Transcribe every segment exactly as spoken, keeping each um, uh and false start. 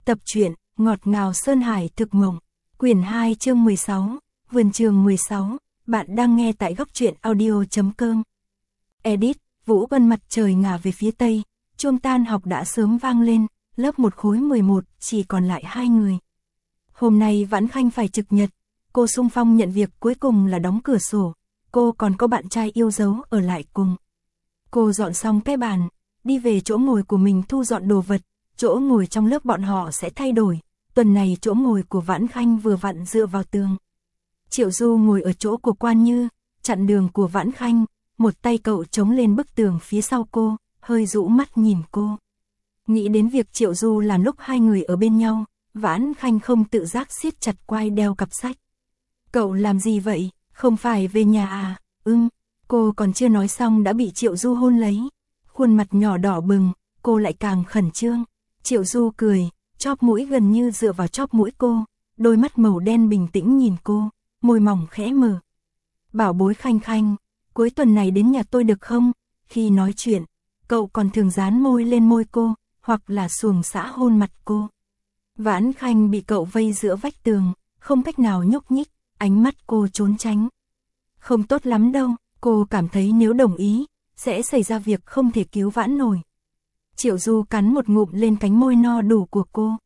Tập truyện, ngọt ngào Sơn Hải thực mộng. Quyển hai chương mười sáu, Vườn trường mười sáu, bạn đang nghe tại góc truyện audio.com. Edit, Vũ Vân mặt trời ngả về phía tây, chuông tan học đã sớm vang lên, lớp một khối mười một, chỉ còn lại hai người. Hôm nay Vãn Khanh phải trực nhật, cô xung phong nhận việc cuối cùng là đóng cửa sổ, cô còn có bạn trai yêu dấu ở lại cùng. Cô dọn xong cái bàn, đi về chỗ ngồi của mình thu dọn đồ vật, chỗ ngồi trong lớp bọn họ sẽ thay đổi, tuần này chỗ ngồi của Vãn Khanh vừa vặn dựa vào tường. Triệu Du ngồi ở chỗ của Quan Như, chặn đường của Vãn Khanh, một tay cậu chống lên bức tường phía sau cô, hơi rũ mắt nhìn cô. Nghĩ đến việc Triệu Du làm lúc hai người ở bên nhau, Vãn Khanh không tự giác siết chặt quai đeo cặp sách. Cậu làm gì vậy, không phải về nhà à? Ừm, cô còn chưa nói xong đã bị Triệu Du hôn lấy. Khuôn mặt nhỏ đỏ bừng, cô lại càng khẩn trương. Triệu Du cười, chóp mũi gần như dựa vào chóp mũi cô, đôi mắt màu đen bình tĩnh nhìn cô, môi mỏng khẽ mở. Bảo bối Khanh Khanh, cuối tuần này đến nhà tôi được không? Khi nói chuyện, cậu còn thường dán môi lên môi cô, hoặc là xuồng xã hôn mặt cô. Vãn Khanh bị cậu vây giữa vách tường, không cách nào nhúc nhích, ánh mắt cô trốn tránh. Không tốt lắm đâu, cô cảm thấy nếu đồng ý, sẽ xảy ra việc không thể cứu vãn nổi. Triệu Du cắn một ngụm lên cánh môi no đủ của cô.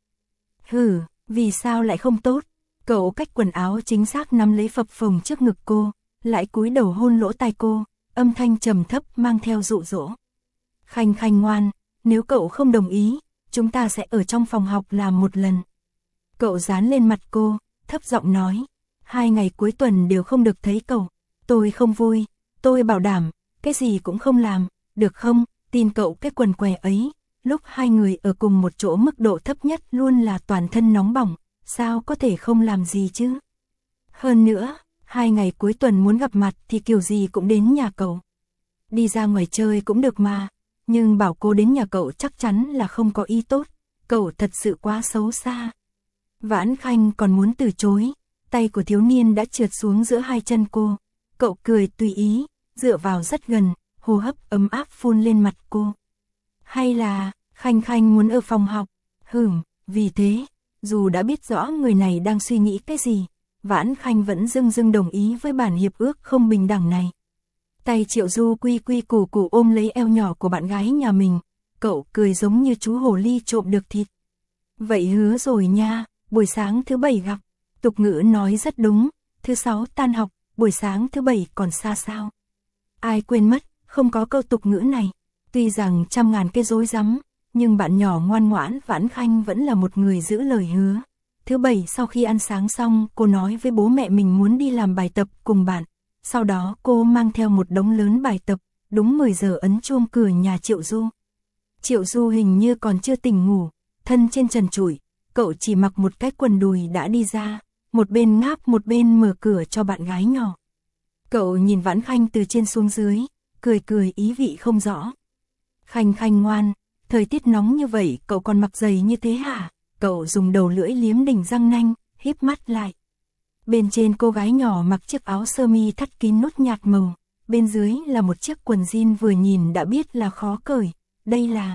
Hừ, vì sao lại không tốt? Cậu cách quần áo chính xác nắm lấy phập phồng trước ngực cô, lại cúi đầu hôn lỗ tai cô, âm thanh trầm thấp mang theo dụ dỗ. Khanh Khanh ngoan, nếu cậu không đồng ý, chúng ta sẽ ở trong phòng học làm một lần. Cậu dán lên mặt cô, thấp giọng nói, hai ngày cuối tuần đều không được thấy cậu, tôi không vui, tôi bảo đảm, cái gì cũng không làm, được không? Tin cậu cái quần què ấy, lúc hai người ở cùng một chỗ mức độ thấp nhất luôn là toàn thân nóng bỏng, sao có thể không làm gì chứ? Hơn nữa, hai ngày cuối tuần muốn gặp mặt thì kiểu gì cũng đến nhà cậu. Đi ra ngoài chơi cũng được mà, nhưng bảo cô đến nhà cậu chắc chắn là không có ý tốt, cậu thật sự quá xấu xa. Vãn Khanh còn muốn từ chối, tay của thiếu niên đã trượt xuống giữa hai chân cô, cậu cười tùy ý, dựa vào rất gần, hô hấp ấm áp phun lên mặt cô. Hay là, Khanh Khanh muốn ở phòng học? Hửm, vì thế, dù đã biết rõ người này đang suy nghĩ cái gì, Vãn Khanh vẫn dưng dưng đồng ý với bản hiệp ước không bình đẳng này. Tay Triệu Du quy quy củ củ ôm lấy eo nhỏ của bạn gái nhà mình, cậu cười giống như chú hồ ly trộm được thịt. Vậy hứa rồi nha, buổi sáng thứ bảy gặp, tục ngữ nói rất đúng, thứ sáu tan học, buổi sáng thứ bảy còn xa sao. Ai quên mất, không có câu tục ngữ này. Tuy rằng trăm ngàn cái rối rắm, nhưng bạn nhỏ ngoan ngoãn Vãn Khanh vẫn là một người giữ lời hứa. Thứ bảy sau khi ăn sáng xong, cô nói với bố mẹ mình muốn đi làm bài tập cùng bạn. Sau đó cô mang theo một đống lớn bài tập, đúng mười giờ ấn chuông cửa nhà Triệu Du. Triệu Du hình như còn chưa tỉnh ngủ, thân trên trần trụi, cậu chỉ mặc một cái quần đùi đã đi ra, một bên ngáp một bên mở cửa cho bạn gái nhỏ. Cậu nhìn Vãn Khanh từ trên xuống dưới, cười cười ý vị không rõ. Khanh Khanh ngoan, thời tiết nóng như vậy cậu còn mặc giày như thế hả? Cậu dùng đầu lưỡi liếm đỉnh răng nanh, híp mắt lại. Bên trên cô gái nhỏ mặc chiếc áo sơ mi thắt kín nút nhạt màu, bên dưới là một chiếc quần jean vừa nhìn đã biết là khó cởi. Đây là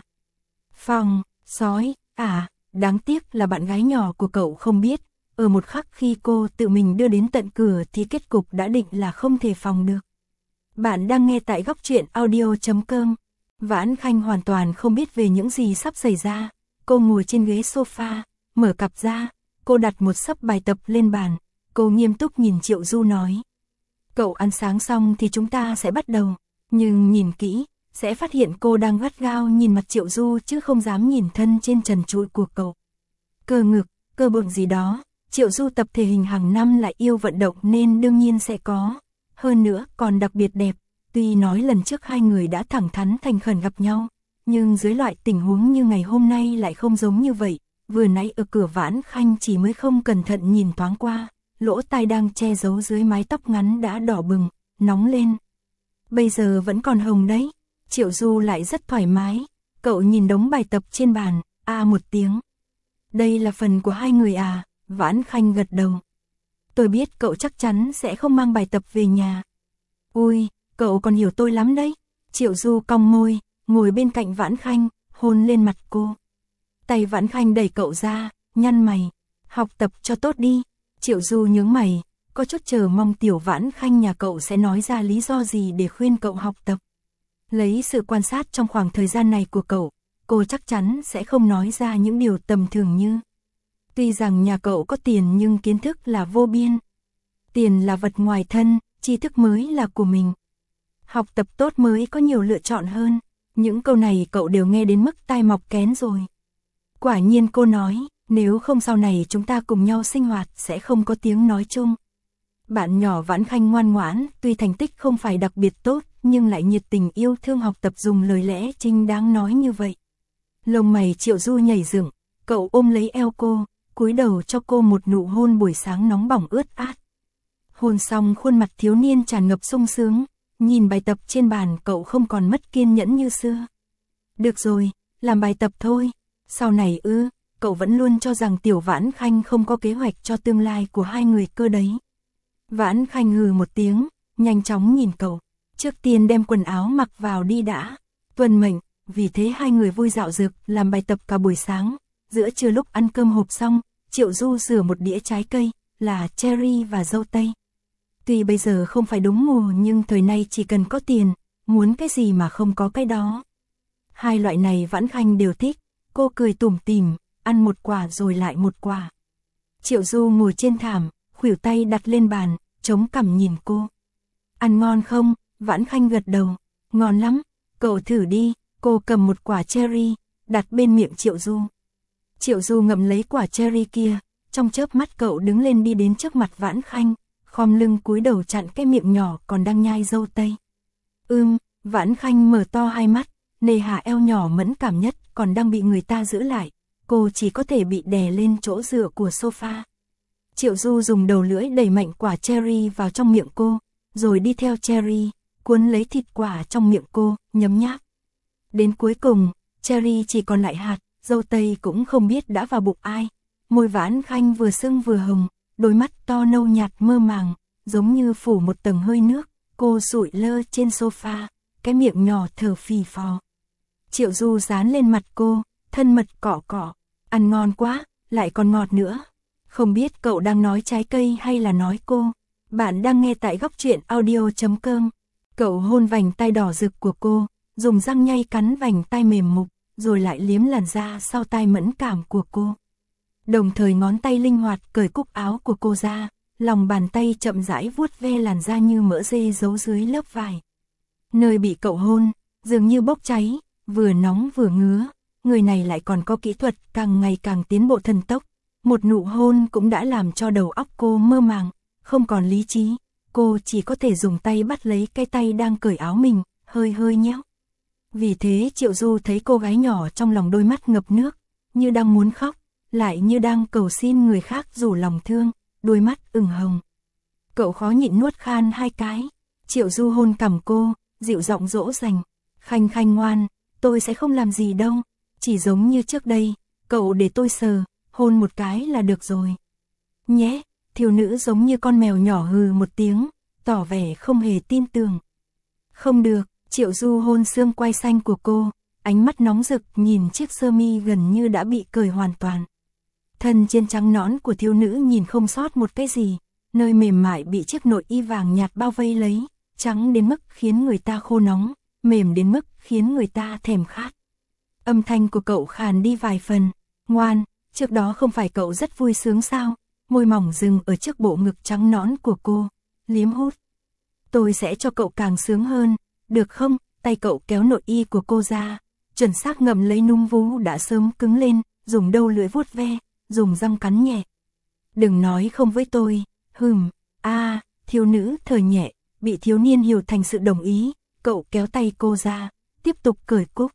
phòng sói, à, đáng tiếc là bạn gái nhỏ của cậu không biết. Ở một khắc khi cô tự mình đưa đến tận cửa thì kết cục đã định là không thể phòng được. Bạn đang nghe tại góc truyện audio.com. Vãn Khanh hoàn toàn không biết về những gì sắp xảy ra. Cô ngồi trên ghế sofa, mở cặp ra, cô đặt một xấp bài tập lên bàn. Cô nghiêm túc nhìn Triệu Du nói. Cậu ăn sáng xong thì chúng ta sẽ bắt đầu. Nhưng nhìn kỹ, sẽ phát hiện cô đang gắt gao nhìn mặt Triệu Du chứ không dám nhìn thân trên trần trụi của cậu. Cơ ngực, cơ bụng gì đó. Triệu Du tập thể hình hàng năm lại yêu vận động nên đương nhiên sẽ có. Hơn nữa còn đặc biệt đẹp. Tuy nói lần trước hai người đã thẳng thắn thành khẩn gặp nhau, nhưng dưới loại tình huống như ngày hôm nay lại không giống như vậy. Vừa nãy ở cửa Vãn Khanh chỉ mới không cẩn thận nhìn thoáng qua, lỗ tai đang che giấu dưới mái tóc ngắn đã đỏ bừng, nóng lên. Bây giờ vẫn còn hồng đấy. Triệu Du lại rất thoải mái, cậu nhìn đống bài tập trên bàn, a à một tiếng. Đây là phần của hai người à? Vãn Khanh gật đầu. Tôi biết cậu chắc chắn sẽ không mang bài tập về nhà. Ui, cậu còn hiểu tôi lắm đấy. Triệu Du cong môi, ngồi bên cạnh Vãn Khanh, hôn lên mặt cô. Tay Vãn Khanh đẩy cậu ra, nhăn mày. Học tập cho tốt đi. Triệu Du nhướng mày, có chút chờ mong tiểu Vãn Khanh nhà cậu sẽ nói ra lý do gì để khuyên cậu học tập. Lấy sự quan sát trong khoảng thời gian này của cậu, cô chắc chắn sẽ không nói ra những điều tầm thường như. Tuy rằng nhà cậu có tiền nhưng kiến thức là vô biên. Tiền là vật ngoài thân, tri thức mới là của mình. Học tập tốt mới có nhiều lựa chọn hơn. Những câu này cậu đều nghe đến mức tai mọc kén rồi. Quả nhiên cô nói, nếu không sau này chúng ta cùng nhau sinh hoạt sẽ không có tiếng nói chung. Bạn nhỏ Vãn Khanh ngoan ngoãn, tuy thành tích không phải đặc biệt tốt, nhưng lại nhiệt tình yêu thương học tập, dùng lời lẽ chính đáng nói như vậy. Lông mày Triệu Du nhảy dựng, cậu ôm lấy eo cô, cúi đầu cho cô một nụ hôn buổi sáng nóng bỏng ướt át. Hôn xong khuôn mặt thiếu niên tràn ngập sung sướng, nhìn bài tập trên bàn cậu không còn mất kiên nhẫn như xưa. Được rồi, làm bài tập thôi. Sau này ư, cậu vẫn luôn cho rằng tiểu Vãn Khanh không có kế hoạch cho tương lai của hai người cơ đấy. Vãn Khanh hừ một tiếng, nhanh chóng nhìn cậu. Trước tiên đem quần áo mặc vào đi đã. Tuân mệnh, vì thế hai người vui dạo dược làm bài tập cả buổi sáng. Giữa trưa lúc ăn cơm hộp xong, Triệu Du rửa một đĩa trái cây, là cherry và dâu tây. Tuy bây giờ không phải đúng mùa nhưng thời nay chỉ cần có tiền, muốn cái gì mà không có cái đó. Hai loại này Vãn Khanh đều thích, cô cười tủm tỉm, ăn một quả rồi lại một quả. Triệu Du ngồi trên thảm, khuỷu tay đặt lên bàn, chống cằm nhìn cô. Ăn ngon không? Vãn Khanh gật đầu. Ngon lắm, cậu thử đi. Cô cầm một quả cherry, đặt bên miệng Triệu Du. Triệu Du ngậm lấy quả cherry kia, trong chớp mắt cậu đứng lên đi đến trước mặt Vãn Khanh, khom lưng cúi đầu chặn cái miệng nhỏ còn đang nhai dâu tây. Ưm, Vãn Khanh mở to hai mắt, nề hà eo nhỏ mẫn cảm nhất còn đang bị người ta giữ lại, cô chỉ có thể bị đè lên chỗ dựa của sofa. Triệu Du dùng đầu lưỡi đẩy mạnh quả cherry vào trong miệng cô, rồi đi theo cherry, cuốn lấy thịt quả trong miệng cô, nhấm nháp. Đến cuối cùng, cherry chỉ còn lại hạt, dâu tây cũng không biết đã vào bụng ai. Môi Vãn Khanh vừa sưng vừa hồng, đôi mắt to nâu nhạt mơ màng, giống như phủ một tầng hơi nước. Cô sụi lơ trên sofa, cái miệng nhỏ thở phì phò. Triệu Du dán lên mặt cô, thân mật cọ cọ. Ăn ngon quá, lại còn ngọt nữa. Không biết cậu đang nói trái cây hay là nói cô. Bạn đang nghe tại góc truyện audio chấm com. Cậu hôn vành tai đỏ rực của cô, dùng răng nhay cắn vành tai mềm mục, rồi lại liếm làn da sau tai mẫn cảm của cô. Đồng thời ngón tay linh hoạt cởi cúc áo của cô ra, lòng bàn tay chậm rãi vuốt ve làn da như mỡ dê giấu dưới lớp vải. Nơi bị cậu hôn, dường như bốc cháy, vừa nóng vừa ngứa, người này lại còn có kỹ thuật càng ngày càng tiến bộ thần tốc. Một nụ hôn cũng đã làm cho đầu óc cô mơ màng, không còn lý trí, cô chỉ có thể dùng tay bắt lấy cái tay đang cởi áo mình, hơi hơi nhéo. Vì thế Triệu Du thấy cô gái nhỏ trong lòng đôi mắt ngập nước, như đang muốn khóc, lại như đang cầu xin người khác rủ lòng thương, đôi mắt ửng hồng. Cậu khó nhịn nuốt khan hai cái, Triệu Du hôn cằm cô, dịu giọng dỗ dành. Khanh Khanh ngoan, tôi sẽ không làm gì đâu, chỉ giống như trước đây, cậu để tôi sờ, hôn một cái là được rồi. Nhé, thiếu nữ giống như con mèo nhỏ hừ một tiếng, tỏ vẻ không hề tin tưởng. Không được, Triệu Du hôn xương quai xanh của cô, ánh mắt nóng rực nhìn chiếc sơ mi gần như đã bị cởi hoàn toàn. Thân trên trắng nõn của thiếu nữ nhìn không sót một cái gì, nơi mềm mại bị chiếc nội y vàng nhạt bao vây lấy, trắng đến mức khiến người ta khô nóng, mềm đến mức khiến người ta thèm khát. Âm thanh của cậu khàn đi vài phần. Ngoan, trước đó không phải cậu rất vui sướng sao? Môi mỏng dừng ở trước bộ ngực trắng nõn của cô, liếm hút. Tôi sẽ cho cậu càng sướng hơn, được không? Tay cậu kéo nội y của cô ra, chuẩn xác ngậm lấy núm vú đã sớm cứng lên, dùng đầu lưỡi vuốt ve, dùng răng cắn nhẹ. Đừng nói không với tôi, hừm, a, à, thiếu nữ thở nhẹ, bị thiếu niên hiểu thành sự đồng ý, cậu kéo tay cô ra, tiếp tục cởi cúc.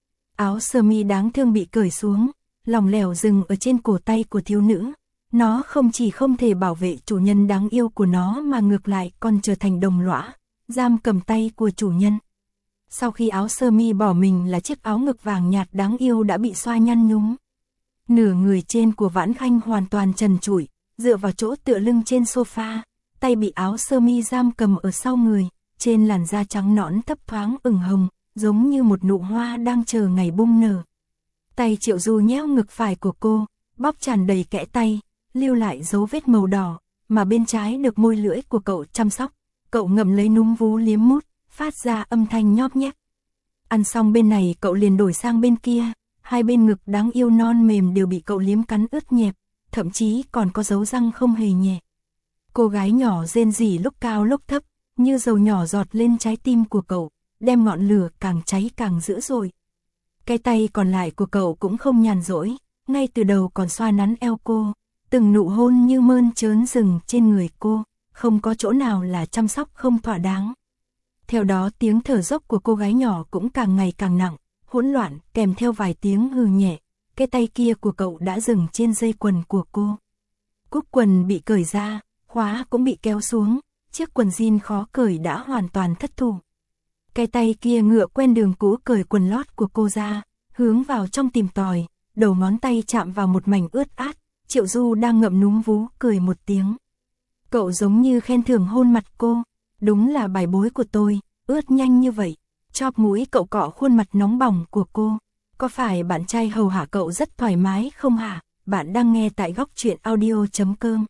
Áo sơ mi đáng thương bị cởi xuống, lỏng lẻo dừng ở trên cổ tay của thiếu nữ. Nó không chỉ không thể bảo vệ chủ nhân đáng yêu của nó mà ngược lại còn trở thành đồng lõa, giam cầm tay của chủ nhân. Sau khi áo sơ mi bỏ mình là chiếc áo ngực vàng nhạt đáng yêu đã bị xoa nhăn nhúm. Nửa người trên của Vãn Khanh hoàn toàn trần trụi, dựa vào chỗ tựa lưng trên sofa, tay bị áo sơ mi giam cầm ở sau người, trên làn da trắng nõn thấp thoáng ửng hồng, giống như một nụ hoa đang chờ ngày bung nở. Tay Triệu Du nhéo ngực phải của cô, bóp tràn đầy kẽ tay, lưu lại dấu vết màu đỏ, mà bên trái được môi lưỡi của cậu chăm sóc. Cậu ngậm lấy núm vú liếm mút, phát ra âm thanh nhóp nhép. Ăn xong bên này cậu liền đổi sang bên kia, hai bên ngực đáng yêu non mềm đều bị cậu liếm cắn ướt nhẹp, thậm chí còn có dấu răng không hề nhẹ. Cô gái nhỏ rên rỉ lúc cao lúc thấp, như dầu nhỏ giọt lên trái tim của cậu, đem ngọn lửa càng cháy càng dữ dội. Cái tay còn lại của cậu cũng không nhàn rỗi, ngay từ đầu còn xoa nắn eo cô, từng nụ hôn như mơn trớn rừng trên người cô, không có chỗ nào là chăm sóc không thỏa đáng. Theo đó tiếng thở dốc của cô gái nhỏ cũng càng ngày càng nặng, hỗn loạn kèm theo vài tiếng hừ nhẹ, cái tay kia của cậu đã dừng trên dây quần của cô. Cúc quần bị cởi ra, khóa cũng bị kéo xuống, chiếc quần jean khó cởi đã hoàn toàn thất thủ. Cái tay kia ngựa quen đường cũ cởi quần lót của cô ra, hướng vào trong tìm tòi, đầu ngón tay chạm vào một mảnh ướt át, Triệu Du đang ngậm núm vú cười một tiếng. Cậu giống như khen thưởng hôn mặt cô, đúng là bài bối của tôi, ướt nhanh như vậy. Chóp mũi cậu cọ khuôn mặt nóng bỏng của cô. Có phải bạn trai hầu hạ cậu rất thoải mái không hả? Bạn đang nghe tại góc truyện audio chấm com.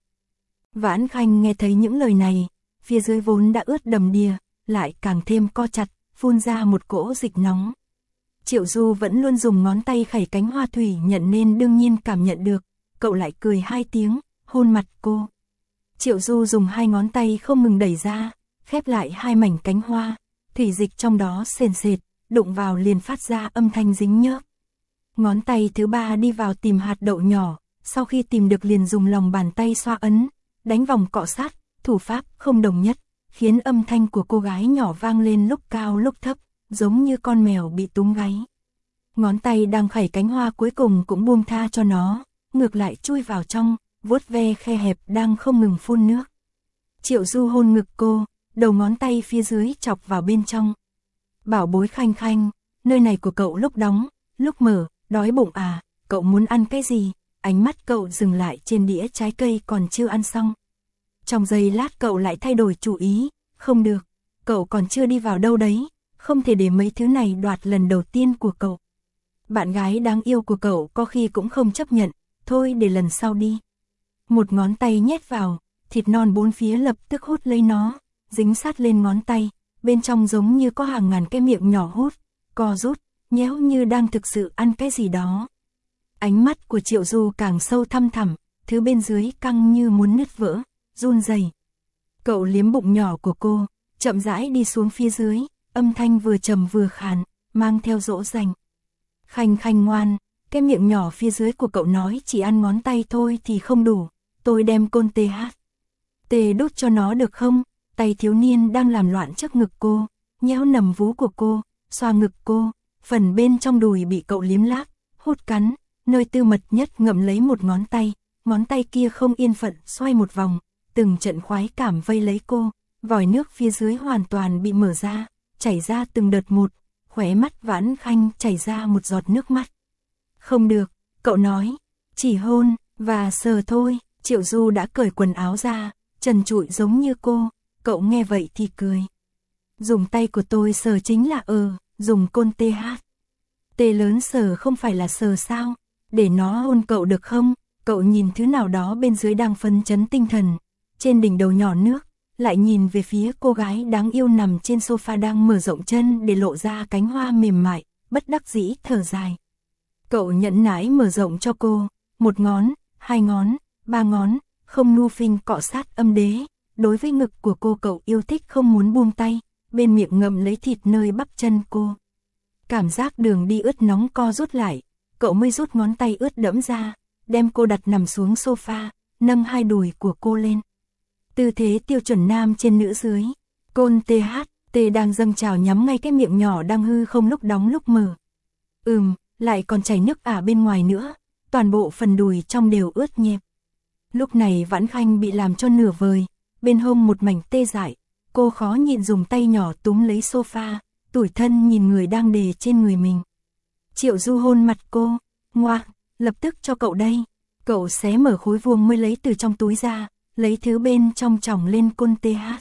Vãn Khanh nghe thấy những lời này, phía dưới vốn đã ướt đầm đìa, lại càng thêm co chặt, phun ra một cỗ dịch nóng. Triệu Du vẫn luôn dùng ngón tay khẩy cánh hoa thủy nhận nên đương nhiên cảm nhận được, cậu lại cười hai tiếng, hôn mặt cô. Triệu Du dùng hai ngón tay không ngừng đẩy ra, khép lại hai mảnh cánh hoa, thủy dịch trong đó sền sệt, đụng vào liền phát ra âm thanh dính nhớp. Ngón tay thứ ba đi vào tìm hạt đậu nhỏ, sau khi tìm được liền dùng lòng bàn tay xoa ấn, đánh vòng cọ sát, thủ pháp không đồng nhất, khiến âm thanh của cô gái nhỏ vang lên lúc cao lúc thấp, giống như con mèo bị túm gáy. Ngón tay đang khẩy cánh hoa cuối cùng cũng buông tha cho nó, ngược lại chui vào trong, vuốt ve khe hẹp đang không ngừng phun nước. Triệu Du hôn ngực cô, đầu ngón tay phía dưới chọc vào bên trong. Bảo bối Khanh Khanh, nơi này của cậu lúc đóng, lúc mở, đói bụng à, cậu muốn ăn cái gì? Ánh mắt cậu dừng lại trên đĩa trái cây còn chưa ăn xong. Trong giây lát cậu lại thay đổi chủ ý, không được, cậu còn chưa đi vào đâu đấy, không thể để mấy thứ này đoạt lần đầu tiên của cậu. Bạn gái đáng yêu của cậu có khi cũng không chấp nhận, thôi để lần sau đi. Một ngón tay nhét vào, thịt non bốn phía lập tức hút lấy nó, dính sát lên ngón tay, bên trong giống như có hàng ngàn cái miệng nhỏ hút, co rút, nhéo như đang thực sự ăn cái gì đó. Ánh mắt của Triệu Du càng sâu thăm thẳm, thứ bên dưới căng như muốn nứt vỡ, run rẩy. Cậu liếm bụng nhỏ của cô, chậm rãi đi xuống phía dưới, âm thanh vừa trầm vừa khàn, mang theo dỗ dành. Khanh Khanh ngoan, cái miệng nhỏ phía dưới của cậu nói chỉ ăn ngón tay thôi thì không đủ, tôi đem côn tê hát. Tê đút cho nó được không? Tay thiếu niên đang làm loạn trước ngực cô, nhéo nằm vú của cô, xoa ngực cô, phần bên trong đùi bị cậu liếm láp, hút cắn, nơi tư mật nhất ngậm lấy một ngón tay, ngón tay kia không yên phận xoay một vòng, từng trận khoái cảm vây lấy cô, vòi nước phía dưới hoàn toàn bị mở ra, chảy ra từng đợt một, khóe mắt Vãn Khanh chảy ra một giọt nước mắt. Không được, cậu nói, chỉ hôn, và sờ thôi. Triệu Du đã cởi quần áo ra, trần trụi giống như cô, cậu nghe vậy thì cười. Dùng tay của tôi sờ chính là ờ, dùng côn tê hát. Tê lớn sờ không phải là sờ sao, để nó hôn cậu được không? Cậu nhìn thứ nào đó bên dưới đang phấn chấn tinh thần, trên đỉnh đầu nhỏ nước, lại nhìn về phía cô gái đáng yêu nằm trên sofa đang mở rộng chân để lộ ra cánh hoa mềm mại, bất đắc dĩ thở dài. Cậu nhẫn nãi mở rộng cho cô, một ngón, hai ngón, ba ngón, không nu phinh cọ sát âm đế, đối với ngực của cô cậu yêu thích không muốn buông tay, bên miệng ngậm lấy thịt nơi bắp chân cô. Cảm giác đường đi ướt nóng co rút lại, cậu mới rút ngón tay ướt đẫm ra, đem cô đặt nằm xuống sofa, nâng hai đùi của cô lên. Tư thế tiêu chuẩn nam trên nữ dưới, côn tê hát, tê đang dâng trào nhắm ngay cái miệng nhỏ đang hư không lúc đóng lúc mở. Ừm, lại còn chảy nước ả bên ngoài nữa, toàn bộ phần đùi trong đều ướt nhẹp. Lúc này Vãn Khanh bị làm cho nửa vời, bên hông một mảnh tê dại, cô khó nhịn dùng tay nhỏ túm lấy sofa, tủi thân nhìn người đang đè trên người mình. Triệu Du hôn mặt cô, ngoa, lập tức cho cậu đây. Cậu xé mở khối vuông mới lấy từ trong túi ra, lấy thứ bên trong tròng lên côn tê hát.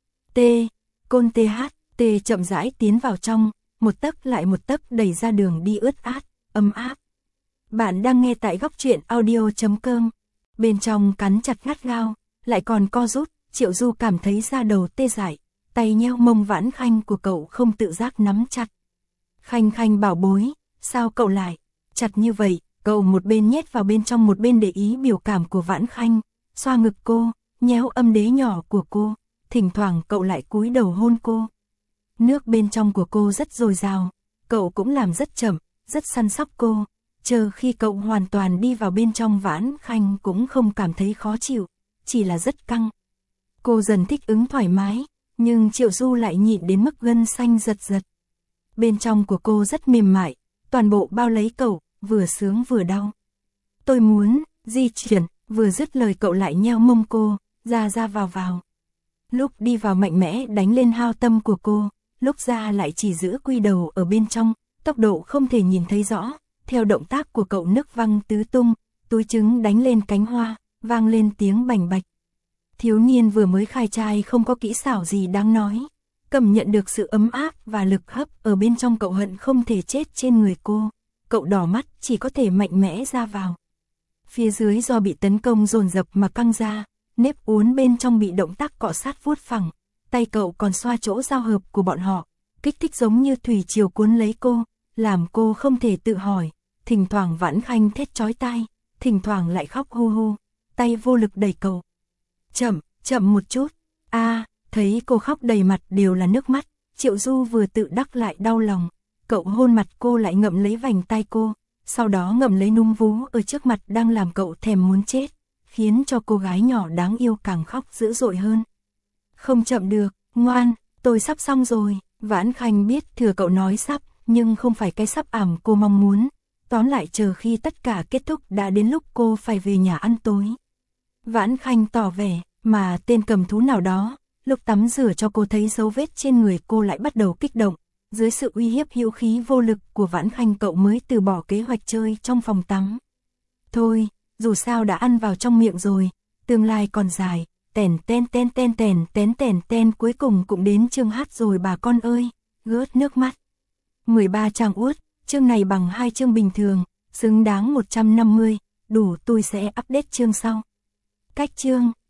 Tê, côn tê hát, tê chậm rãi tiến vào trong, một tấc lại một tấc đẩy ra đường đi ướt át, ấm áp. Bạn đang nghe tại góc truyện audio.com. Bên trong cắn chặt gắt gao, lại còn co rút, Triệu Du cảm thấy da đầu tê dại, tay nheo mông Vãn Khanh của cậu không tự giác nắm chặt. Khanh Khanh bảo bối, sao cậu lại chặt như vậy? Cậu một bên nhét vào bên trong một bên để ý biểu cảm của Vãn Khanh, xoa ngực cô, nhéo âm đế nhỏ của cô, thỉnh thoảng cậu lại cúi đầu hôn cô. Nước bên trong của cô rất dồi dào, cậu cũng làm rất chậm, rất săn sóc cô, chờ khi cậu hoàn toàn đi vào bên trong Vãn Khanh cũng không cảm thấy khó chịu, chỉ là rất căng. Cô dần thích ứng thoải mái, nhưng Triệu Du lại nhịn đến mức gân xanh giật giật. Bên trong của cô rất mềm mại, toàn bộ bao lấy cậu, vừa sướng vừa đau. Tôi muốn di chuyển, vừa dứt lời cậu lại nheo mông cô, ra ra vào vào. Lúc đi vào mạnh mẽ đánh lên hao tâm của cô, lúc ra lại chỉ giữ quy đầu ở bên trong, tốc độ không thể nhìn thấy rõ. Theo động tác của cậu nước văng tứ tung, túi trứng đánh lên cánh hoa, vang lên tiếng bành bạch. Thiếu niên vừa mới khai trai không có kỹ xảo gì đáng nói, cảm nhận được sự ấm áp và lực hấp ở bên trong cậu hận không thể chết trên người cô. Cậu đỏ mắt chỉ có thể mạnh mẽ ra vào. Phía dưới do bị tấn công dồn dập mà căng ra, nếp uốn bên trong bị động tác cọ sát vuốt phẳng, tay cậu còn xoa chỗ giao hợp của bọn họ, kích thích giống như thủy triều cuốn lấy cô, làm cô không thể tự hỏi. Thỉnh thoảng Vãn Khanh thét chói tai, thỉnh thoảng lại khóc hu hu, tay vô lực đẩy cậu. Chậm, chậm một chút. A, à, thấy cô khóc đầy mặt đều là nước mắt, Triệu Du vừa tự đắc lại đau lòng. Cậu hôn mặt cô lại ngậm lấy vành tai cô, sau đó ngậm lấy núm vú ở trước mặt đang làm cậu thèm muốn chết, khiến cho cô gái nhỏ đáng yêu càng khóc dữ dội hơn. Không chậm được, ngoan, tôi sắp xong rồi. Vãn Khanh biết thừa cậu nói sắp, nhưng không phải cái sắp ảm cô mong muốn. Tóm lại chờ khi tất cả kết thúc đã đến lúc cô phải về nhà ăn tối. Vãn Khanh tỏ vẻ, mà tên cầm thú nào đó, lúc tắm rửa cho cô thấy dấu vết trên người cô lại bắt đầu kích động. Dưới sự uy hiếp hữu khí vô lực của Vãn Khanh cậu mới từ bỏ kế hoạch chơi trong phòng tắm. Thôi, dù sao đã ăn vào trong miệng rồi, tương lai còn dài, tèn ten ten ten tèn tén tèn ten cuối cùng cũng đến chương hát rồi bà con ơi, gớt nước mắt. mười ba trang uất, chương này bằng hai chương bình thường, xứng đáng một trăm năm mươi, đủ tôi sẽ update chương sau. Cách chương